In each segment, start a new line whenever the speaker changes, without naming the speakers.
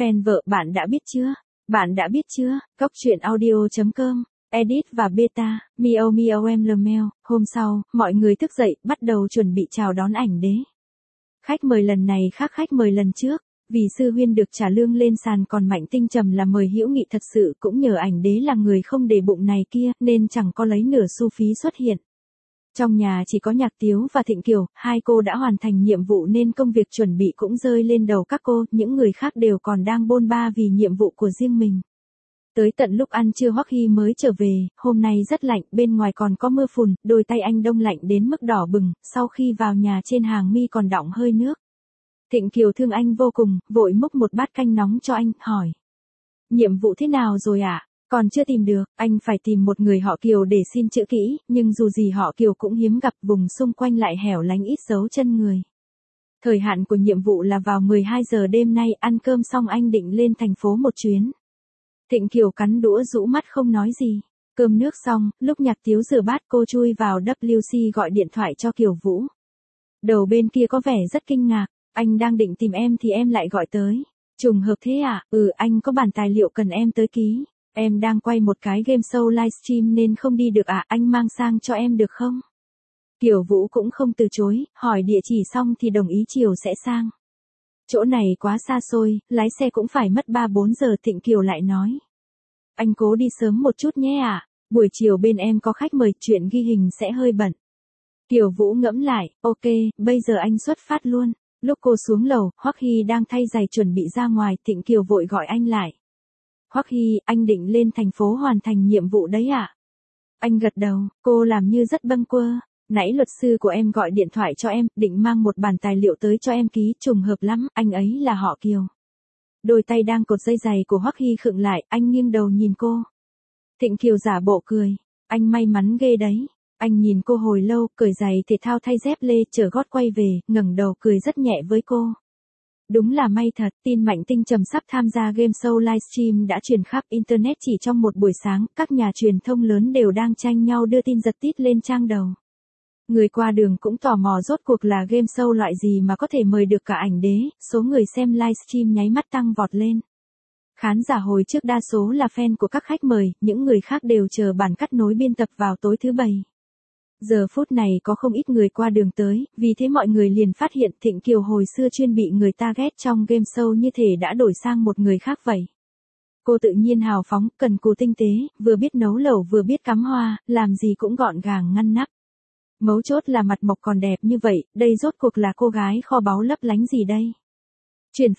Fan vợ bạn đã biết chưa? Bạn đã biết chưa? Cóc truyện audio.com, edit và beta, Miao Miao em Lemel. Hôm sau, mọi người thức dậy, bắt đầu chuẩn bị chào đón ảnh đế. Khách mời lần này khác khách mời lần trước, vì Sư Huyên được trả lương lên sàn còn Mạnh Tinh Trầm là mời hữu nghị thật sự, cũng nhờ ảnh đế là người không để bụng này kia, nên chẳng có lấy nửa xu phí xuất hiện. Trong nhà chỉ có Nhạc Tiếu và Thịnh Kiều, hai cô đã hoàn thành nhiệm vụ nên công việc chuẩn bị cũng rơi lên đầu các cô, những người khác đều còn đang bôn ba vì nhiệm vụ của riêng mình. Tới tận lúc ăn trưa Hoắc Hy mới trở về, hôm nay rất lạnh, bên ngoài còn có mưa phùn, đôi tay anh đông lạnh đến mức đỏ bừng, sau khi vào nhà trên hàng mi còn đọng hơi nước. Thịnh Kiều thương anh vô cùng, vội múc một bát canh nóng cho anh, hỏi. Nhiệm vụ thế nào rồi ạ? Còn chưa tìm được, anh phải tìm một người họ Kiều để xin chữ kỹ, nhưng dù gì họ Kiều cũng hiếm gặp, vùng xung quanh lại hẻo lánh ít dấu chân người. Thời hạn của nhiệm vụ là vào 12 giờ đêm nay, ăn cơm xong anh định lên thành phố một chuyến. Thịnh Kiều cắn đũa rũ mắt không nói gì. Cơm nước xong, lúc Nhạc Tiếu rửa bát cô chui vào WC gọi điện thoại cho Kiều Vũ. Đầu bên kia có vẻ rất kinh ngạc, anh đang định tìm em thì em lại gọi tới. Trùng hợp thế à? Anh có bản tài liệu cần em tới ký. Em đang quay một cái game show livestream nên không đi được à, anh mang sang cho em được không? Kiều Vũ cũng không từ chối, hỏi địa chỉ xong thì đồng ý chiều sẽ sang. Chỗ này quá xa xôi, lái xe cũng phải mất 3-4 giờ. Thịnh Kiều lại nói. Anh cố đi sớm một chút nhé ạ, buổi chiều bên em có khách mời, chuyện ghi hình sẽ hơi bận. Kiều Vũ ngẫm lại, ok, bây giờ anh xuất phát luôn. Lúc cô xuống lầu, Hoắc Hy đang thay giày chuẩn bị ra ngoài, Thịnh Kiều vội gọi anh lại. Hoắc Hy, anh định lên thành phố hoàn thành nhiệm vụ đấy ạ? Anh gật đầu, cô làm như rất bâng quơ. Nãy luật sư của em gọi điện thoại cho em, định mang một bản tài liệu tới cho em ký, trùng hợp lắm, anh ấy là họ Kiều. Đôi tay đang cột dây giày của Hoắc Hy khựng lại, anh nghiêng đầu nhìn cô. Thịnh Kiều giả bộ cười, anh may mắn ghê đấy. Anh nhìn cô hồi lâu, cởi giày thể thao thay dép lê, chở gót quay về, ngẩng đầu cười rất nhẹ với cô. Đúng là may thật, tin Mạnh Tinh Trầm sắp tham gia game show livestream đã truyền khắp Internet chỉ trong một buổi sáng, các nhà truyền thông lớn đều đang tranh nhau đưa tin giật tít lên trang đầu. Người qua đường cũng tò mò rốt cuộc là game show loại gì mà có thể mời được cả ảnh đế, số người xem livestream nháy mắt tăng vọt lên. Khán giả hồi trước đa số là fan của các khách mời, những người khác đều chờ bản cắt nối biên tập vào tối thứ Bảy. Giờ phút này có không ít người qua đường tới, vì thế mọi người liền phát hiện Thịnh Kiều hồi xưa chuyên bị người ta ghét trong game show như thể đã đổi sang một người khác vậy. Cô tự nhiên hào phóng, cần cù tinh tế, vừa biết nấu lẩu vừa biết cắm hoa, làm gì cũng gọn gàng ngăn nắp. Mấu chốt là mặt mộc còn đẹp như vậy, đây rốt cuộc là cô gái kho báu lấp lánh gì đây? Chuyển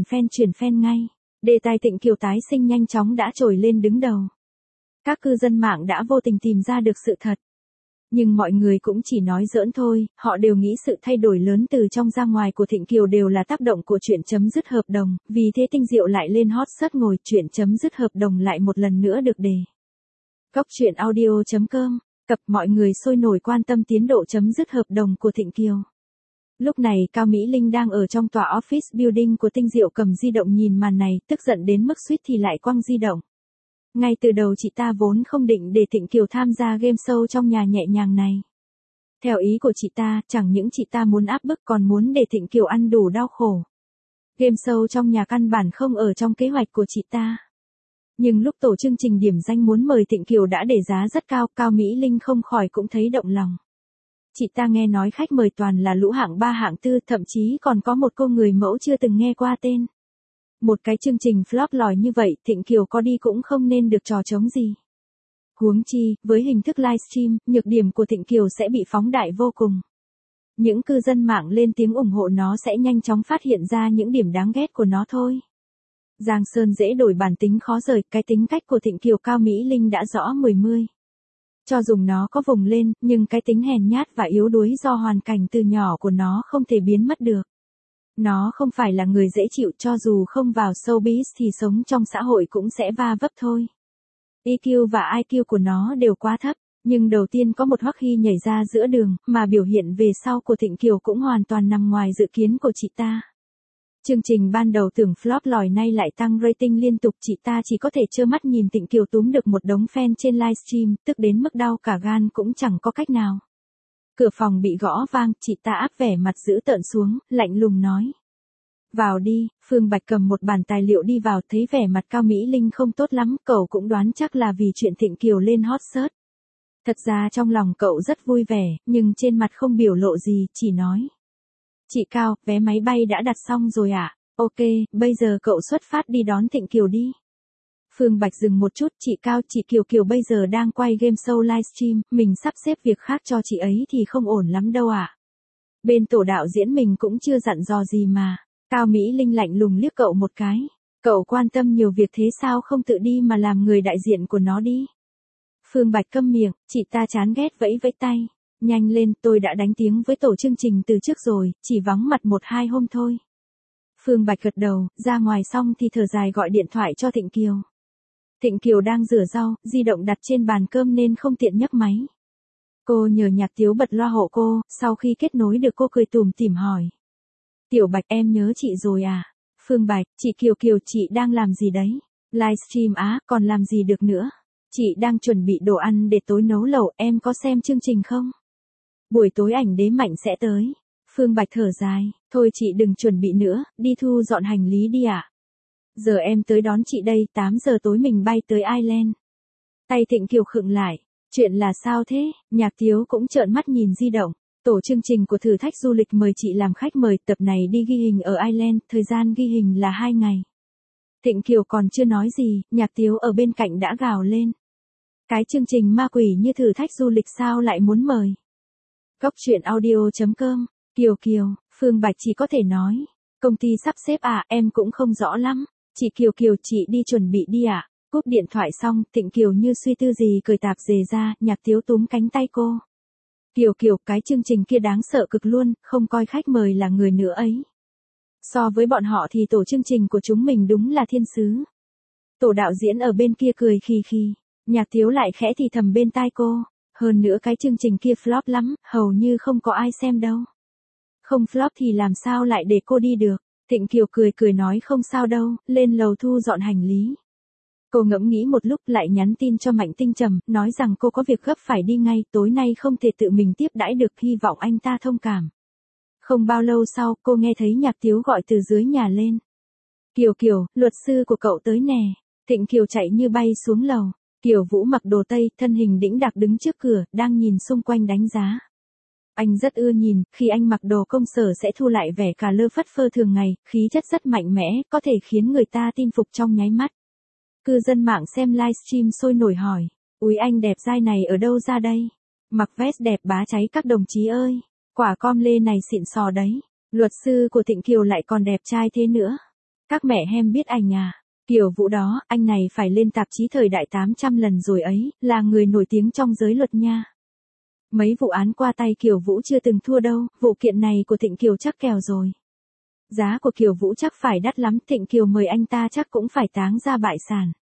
fan ngay. Đề tài Thịnh Kiều tái sinh nhanh chóng đã trồi lên đứng đầu. Các cư dân mạng đã vô tình tìm ra được sự thật. Nhưng mọi người cũng chỉ nói giỡn thôi, họ đều nghĩ sự thay đổi lớn từ trong ra ngoài của Thịnh Kiều đều là tác động của chuyện chấm dứt hợp đồng, vì thế Tinh Diệu lại lên hot search ngồi, chuyện chấm dứt hợp đồng lại một lần nữa được đề. Cóc truyện audio.com, cập mọi người sôi nổi quan tâm tiến độ chấm dứt hợp đồng của Thịnh Kiều. Lúc này Cao Mỹ Linh đang ở trong tòa office building của Tinh Diệu cầm di động nhìn màn này, tức giận đến mức suýt thì lại quăng di động. Ngay từ đầu chị ta vốn không định để Thịnh Kiều tham gia game show trong nhà nhẹ nhàng này. Theo ý của chị ta, chẳng những chị ta muốn áp bức còn muốn để Thịnh Kiều ăn đủ đau khổ. Game show trong nhà căn bản không ở trong kế hoạch của chị ta. Nhưng lúc tổ chương trình điểm danh muốn mời Thịnh Kiều đã để giá rất cao, Cao Mỹ Linh không khỏi cũng thấy động lòng. Chị ta nghe nói khách mời toàn là lũ hạng 3 hạng 4, thậm chí còn có một cô người mẫu chưa từng nghe qua tên. Một cái chương trình flop lòi như vậy, Thịnh Kiều có đi cũng không nên được trò trống gì. Huống chi, với hình thức livestream, nhược điểm của Thịnh Kiều sẽ bị phóng đại vô cùng. Những cư dân mạng lên tiếng ủng hộ nó sẽ nhanh chóng phát hiện ra những điểm đáng ghét của nó thôi. Giang Sơn dễ đổi bản tính khó rời, cái tính cách của Thịnh Kiều Cao Mỹ Linh đã rõ mười mươi. Cho dùng nó có vùng lên, nhưng cái tính hèn nhát và yếu đuối do hoàn cảnh từ nhỏ của nó không thể biến mất được. Nó không phải là người dễ chịu, cho dù không vào showbiz thì sống trong xã hội cũng sẽ va vấp thôi. EQ và IQ của nó đều quá thấp, nhưng đầu tiên có một Hoắc Hy nhảy ra giữa đường, mà biểu hiện về sau của Thịnh Kiều cũng hoàn toàn nằm ngoài dự kiến của chị ta. Chương trình ban đầu tưởng flop lòi nay lại tăng rating liên tục, chị ta chỉ có thể trơ mắt nhìn Thịnh Kiều túm được một đống fan trên livestream, tức đến mức đau cả gan cũng chẳng có cách nào. Cửa phòng bị gõ vang, chị ta áp vẻ mặt dữ tợn xuống, lạnh lùng nói. Vào đi, Phương Bạch cầm một bản tài liệu đi vào, thấy vẻ mặt Cao Mỹ Linh không tốt lắm, cậu cũng đoán chắc là vì chuyện Thịnh Kiều lên hot search. Thật ra trong lòng cậu rất vui vẻ, nhưng trên mặt không biểu lộ gì, chỉ nói. Chị Cao, vé máy bay đã đặt xong rồi ạ. Ok, bây giờ cậu xuất phát đi đón Thịnh Kiều đi. Phương Bạch dừng một chút, chị Cao, chị Kiều bây giờ đang quay game show livestream, mình sắp xếp việc khác cho chị ấy thì không ổn lắm đâu ạ. Bên tổ đạo diễn mình cũng chưa dặn dò gì mà. Cao Mỹ Linh lạnh lùng liếc cậu một cái. Cậu quan tâm nhiều việc thế sao không tự đi mà làm người đại diện của nó đi. Phương Bạch câm miệng, chị ta chán ghét vẫy vẫy tay. Nhanh lên, tôi đã đánh tiếng với tổ chương trình từ trước rồi, chỉ vắng mặt 1-2 hôm thôi. Phương Bạch gật đầu, ra ngoài xong thì thở dài gọi điện thoại cho Thịnh Kiều. Thịnh Kiều đang rửa rau, di động đặt trên bàn cơm nên không tiện nhấc máy. Cô nhờ Nhạc Tiếu bật loa hộ cô, sau khi kết nối được cô cười tủm tỉm hỏi. Tiểu Bạch em nhớ chị rồi à? Phương Bạch, chị Kiều chị đang làm gì đấy? Livestream á, còn làm gì được nữa? Chị đang chuẩn bị đồ ăn để tối nấu lẩu, em có xem chương trình không? Buổi tối ảnh đế mạnh sẽ tới. Phương Bạch thở dài, thôi chị đừng chuẩn bị nữa, đi thu dọn hành lý đi ạ. Giờ em tới đón chị đây, 8 giờ tối mình bay tới Ireland. Tay Thịnh Kiều khựng lại, chuyện là sao thế? Nhạc Tiếu cũng trợn mắt nhìn di động. Tổ chương trình của thử thách du lịch mời chị làm khách mời, tập này đi ghi hình ở Ireland, thời gian ghi hình là 2 ngày. Thịnh Kiều còn chưa nói gì, Nhạc Tiếu ở bên cạnh đã gào lên. Cái chương trình ma quỷ như thử thách du lịch sao lại muốn mời? Góc truyện audio.com, Kiều, Phương Bạch chỉ có thể nói. Công ty sắp xếp à, em cũng không rõ lắm. Chị Kiều chị đi chuẩn bị đi ạ. Cúp điện thoại xong, Thịnh Kiều như suy tư gì cởi tạp dề ra, Nhạc Tiếu túm cánh tay cô. Kiều, cái chương trình kia đáng sợ cực luôn, không coi khách mời là người nữa ấy. So với bọn họ thì tổ chương trình của chúng mình đúng là thiên sứ. Tổ đạo diễn ở bên kia cười khi. Nhạc Tiếu lại khẽ thì thầm bên tai cô. Hơn nữa cái chương trình kia flop lắm, hầu như không có ai xem đâu. Không flop thì làm sao lại để cô đi được. Thịnh Kiều cười nói không sao đâu, lên lầu thu dọn hành lý. Cô ngẫm nghĩ một lúc lại nhắn tin cho Mạnh Tinh Trầm, nói rằng cô có việc gấp phải đi ngay, tối nay không thể tự mình tiếp đãi được, hy vọng anh ta thông cảm. Không bao lâu sau, cô nghe thấy Nhạc Tiếu gọi từ dưới nhà lên. Kiều, luật sư của cậu tới nè. Thịnh Kiều chạy như bay xuống lầu. Kiều Vũ mặc đồ tây, thân hình đĩnh đạc đứng trước cửa, đang nhìn xung quanh đánh giá. Anh rất ưa nhìn, khi anh mặc đồ công sở sẽ thu lại vẻ cà lơ phất phơ thường ngày, khí chất rất mạnh mẽ, có thể khiến người ta tin phục trong nháy mắt. Cư dân mạng xem livestream sôi nổi hỏi, úi anh đẹp dai này ở đâu ra đây? Mặc vest đẹp bá cháy các đồng chí ơi, quả com lê này xịn sò đấy, luật sư của Thịnh Kiều lại còn đẹp trai thế nữa. Các mẹ hem biết anh à? Kiều Vũ đó, anh này phải lên tạp chí Thời Đại 800 lần rồi ấy, là người nổi tiếng trong giới luật nha. Mấy vụ án qua tay Kiều Vũ chưa từng thua đâu, vụ kiện này của Thịnh Kiều chắc kèo rồi. Giá của Kiều Vũ chắc phải đắt lắm, Thịnh Kiều mời anh ta chắc cũng phải táng ra bại sản.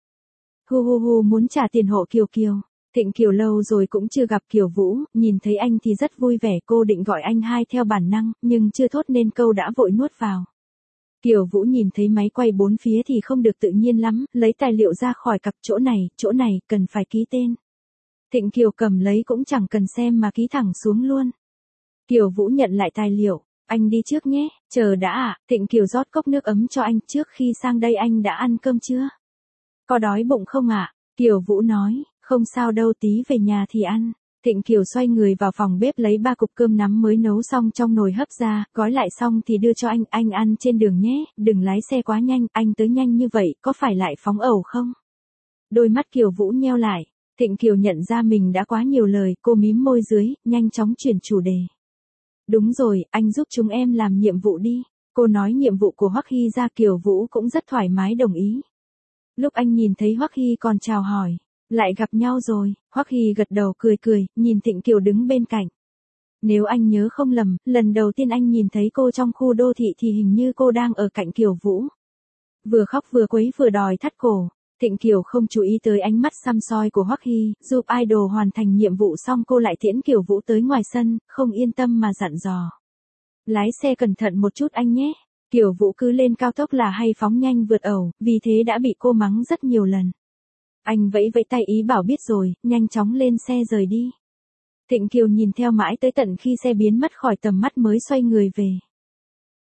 Hu muốn trả tiền hộ Kiều. Thịnh Kiều lâu rồi cũng chưa gặp Kiều Vũ, nhìn thấy anh thì rất vui vẻ, cô định gọi anh hai theo bản năng, nhưng chưa thốt nên câu đã vội nuốt vào. Kiều Vũ nhìn thấy máy quay bốn phía thì không được tự nhiên lắm, lấy tài liệu ra khỏi cặp, chỗ này, cần phải ký tên. Thịnh Kiều cầm lấy cũng chẳng cần xem mà ký thẳng xuống luôn. Kiều Vũ nhận lại tài liệu, anh đi trước nhé, chờ đã ạ. Thịnh Kiều rót cốc nước ấm cho anh, trước khi sang đây anh đã ăn cơm chưa? Có đói bụng không ạ? Kiều Vũ nói, không sao đâu, tí về nhà thì ăn. Thịnh Kiều xoay người vào phòng bếp lấy 3 cục cơm nắm mới nấu xong trong nồi hấp ra, gói lại xong thì đưa cho anh ăn trên đường nhé, đừng lái xe quá nhanh, anh tới nhanh như vậy, có phải lại phóng ẩu không? Đôi mắt Kiều Vũ nheo lại, Thịnh Kiều nhận ra mình đã quá nhiều lời, cô mím môi dưới, nhanh chóng chuyển chủ đề. Đúng rồi, anh giúp chúng em làm nhiệm vụ đi. Cô nói nhiệm vụ của Hoắc Hy ra, Kiều Vũ cũng rất thoải mái đồng ý. Lúc anh nhìn thấy Hoắc Hy còn chào hỏi. Lại gặp nhau rồi, Hoắc Hy gật đầu cười, nhìn Thịnh Kiều đứng bên cạnh. Nếu anh nhớ không lầm, lần đầu tiên anh nhìn thấy cô trong khu đô thị thì hình như cô đang ở cạnh Kiều Vũ. Vừa khóc vừa quấy vừa đòi thắt cổ. Thịnh Kiều không chú ý tới ánh mắt săm soi của Hoắc Hy, giúp idol hoàn thành nhiệm vụ xong cô lại tiễn Kiều Vũ tới ngoài sân, không yên tâm mà dặn dò. Lái xe cẩn thận một chút anh nhé. Kiều Vũ cứ lên cao tốc là hay phóng nhanh vượt ẩu, vì thế đã bị cô mắng rất nhiều lần. Anh vẫy tay ý bảo biết rồi, nhanh chóng lên xe rời đi. Thịnh Kiều nhìn theo mãi tới tận khi xe biến mất khỏi tầm mắt mới xoay người về.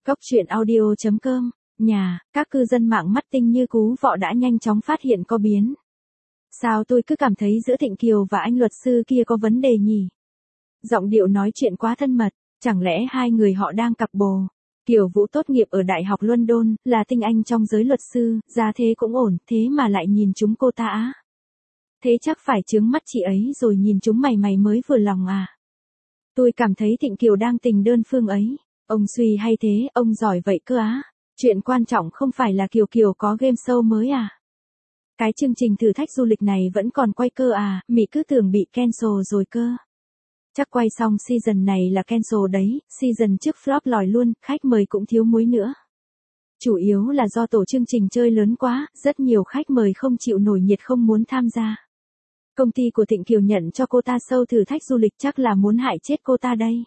Cốc truyện audio.com. Nhà, các cư dân mạng mắt tinh như cú vọ đã nhanh chóng phát hiện có biến. Sao tôi cứ cảm thấy giữa Thịnh Kiều và anh luật sư kia có vấn đề nhỉ? Giọng điệu nói chuyện quá thân mật, chẳng lẽ hai người họ đang cặp bồ? Kiều Vũ tốt nghiệp ở Đại học London, là tinh anh trong giới luật sư, ra thế cũng ổn, thế mà lại nhìn chúng cô ta á. Thế chắc phải trướng mắt chị ấy rồi nhìn chúng mày mới vừa lòng à? Tôi cảm thấy Thịnh Kiều đang tình đơn phương ấy. Ông suy hay thế, ông giỏi vậy cơ á. Chuyện quan trọng không phải là Kiều có game show mới à? Cái chương trình thử thách du lịch này vẫn còn quay cơ à, Mỹ cứ tưởng bị cancel rồi cơ. Chắc quay xong season này là cancel đấy, season trước flop lòi luôn, khách mời cũng thiếu muối nữa. Chủ yếu là do tổ chương trình chơi lớn quá, rất nhiều khách mời không chịu nổi nhiệt không muốn tham gia. Công ty của Thịnh Kiều nhận cho cô ta show thử thách du lịch chắc là muốn hại chết cô ta đây.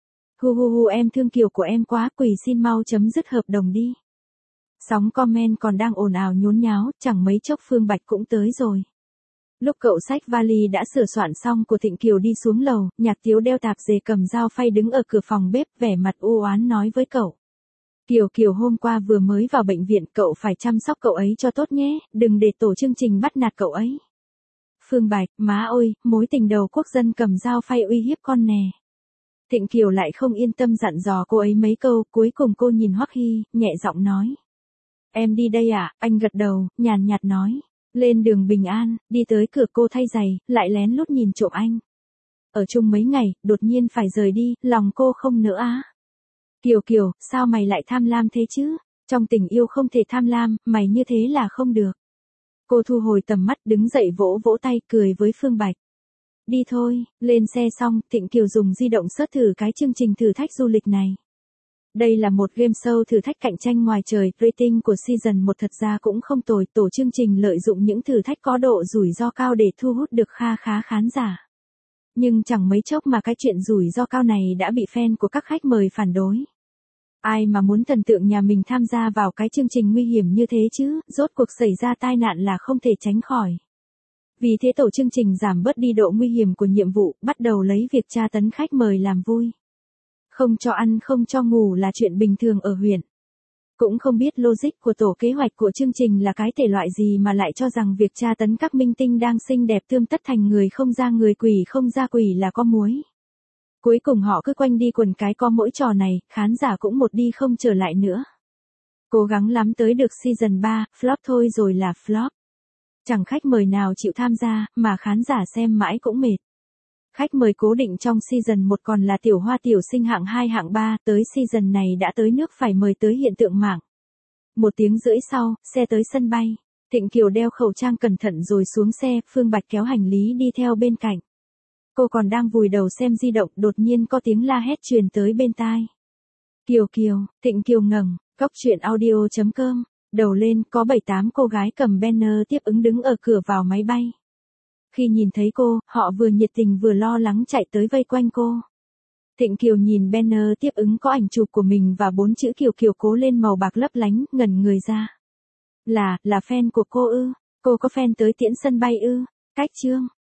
Hu em thương Kiều của em quá, quỷ xin mau chấm dứt hợp đồng đi. Sóng comment còn đang ồn ào nhốn nháo, chẳng mấy chốc Phương Bạch cũng tới rồi. Lúc cậu xách vali đã sửa soạn xong của Thịnh Kiều đi xuống lầu, Nhạc Tiếu đeo tạp dề cầm dao phay đứng ở cửa phòng bếp vẻ mặt u oán nói với cậu. Kiều hôm qua vừa mới vào bệnh viện, cậu phải chăm sóc cậu ấy cho tốt nhé, đừng để tổ chương trình bắt nạt cậu ấy. Phương Bạch, má ơi, mối tình đầu quốc dân cầm dao phay uy hiếp con nè. Thịnh Kiều lại không yên tâm dặn dò cô ấy mấy câu, cuối cùng cô nhìn Hoắc Hy, nhẹ giọng nói. Em đi đây à, anh gật đầu, nhàn nhạt nói. Lên đường bình an, đi tới cửa cô thay giày, lại lén lút nhìn trộm anh. Ở chung mấy ngày, đột nhiên phải rời đi, lòng cô không nỡ á. Kiều, sao mày lại tham lam thế chứ? Trong tình yêu không thể tham lam, mày như thế là không được. Cô thu hồi tầm mắt đứng dậy vỗ tay cười với Phương Bạch. Đi thôi, lên xe xong, Thịnh Kiều dùng di động search thử cái chương trình thử thách du lịch này. Đây là một game show thử thách cạnh tranh ngoài trời, rating của season 1 thật ra cũng không tồi, tổ chương trình lợi dụng những thử thách có độ rủi ro cao để thu hút được kha khá khán giả. Nhưng chẳng mấy chốc mà cái chuyện rủi ro cao này đã bị fan của các khách mời phản đối. Ai mà muốn thần tượng nhà mình tham gia vào cái chương trình nguy hiểm như thế chứ, rốt cuộc xảy ra tai nạn là không thể tránh khỏi. Vì thế tổ chương trình giảm bớt đi độ nguy hiểm của nhiệm vụ, bắt đầu lấy việc tra tấn khách mời làm vui. Không cho ăn không cho ngủ là chuyện bình thường ở huyện. Cũng không biết logic của tổ kế hoạch của chương trình là cái thể loại gì mà lại cho rằng việc tra tấn các minh tinh đang xinh đẹp tươm tất thành người không ra người quỷ không ra quỷ là có muối. Cuối cùng họ cứ quanh đi quần cái có mỗi trò này, khán giả cũng một đi không trở lại nữa. Cố gắng lắm tới được season 3, flop thôi rồi là flop. Chẳng khách mời nào chịu tham gia, mà khán giả xem mãi cũng mệt. Khách mời cố định trong season 1 còn là Tiểu Hoa tiểu sinh hạng 2 hạng 3, tới season này đã tới nước phải mời tới hiện tượng mạng. 1 tiếng rưỡi sau, xe tới sân bay. Thịnh Kiều đeo khẩu trang cẩn thận rồi xuống xe, Phương Bạch kéo hành lý đi theo bên cạnh. Cô còn đang vùi đầu xem di động, đột nhiên có tiếng la hét truyền tới bên tai. Kiều, Thịnh Kiều ngẩng, Cốc truyện audio.com, đầu lên có 7-8 cô gái cầm banner tiếp ứng đứng ở cửa vào máy bay. Khi nhìn thấy cô, họ vừa nhiệt tình vừa lo lắng chạy tới vây quanh cô. Thịnh Kiều nhìn banner tiếp ứng có ảnh chụp của mình và 4 chữ Kiều cố lên màu bạc lấp lánh, ngẩn người ra. Là fan của cô ư? Cô có fan tới tiễn sân bay ư? Cách chương.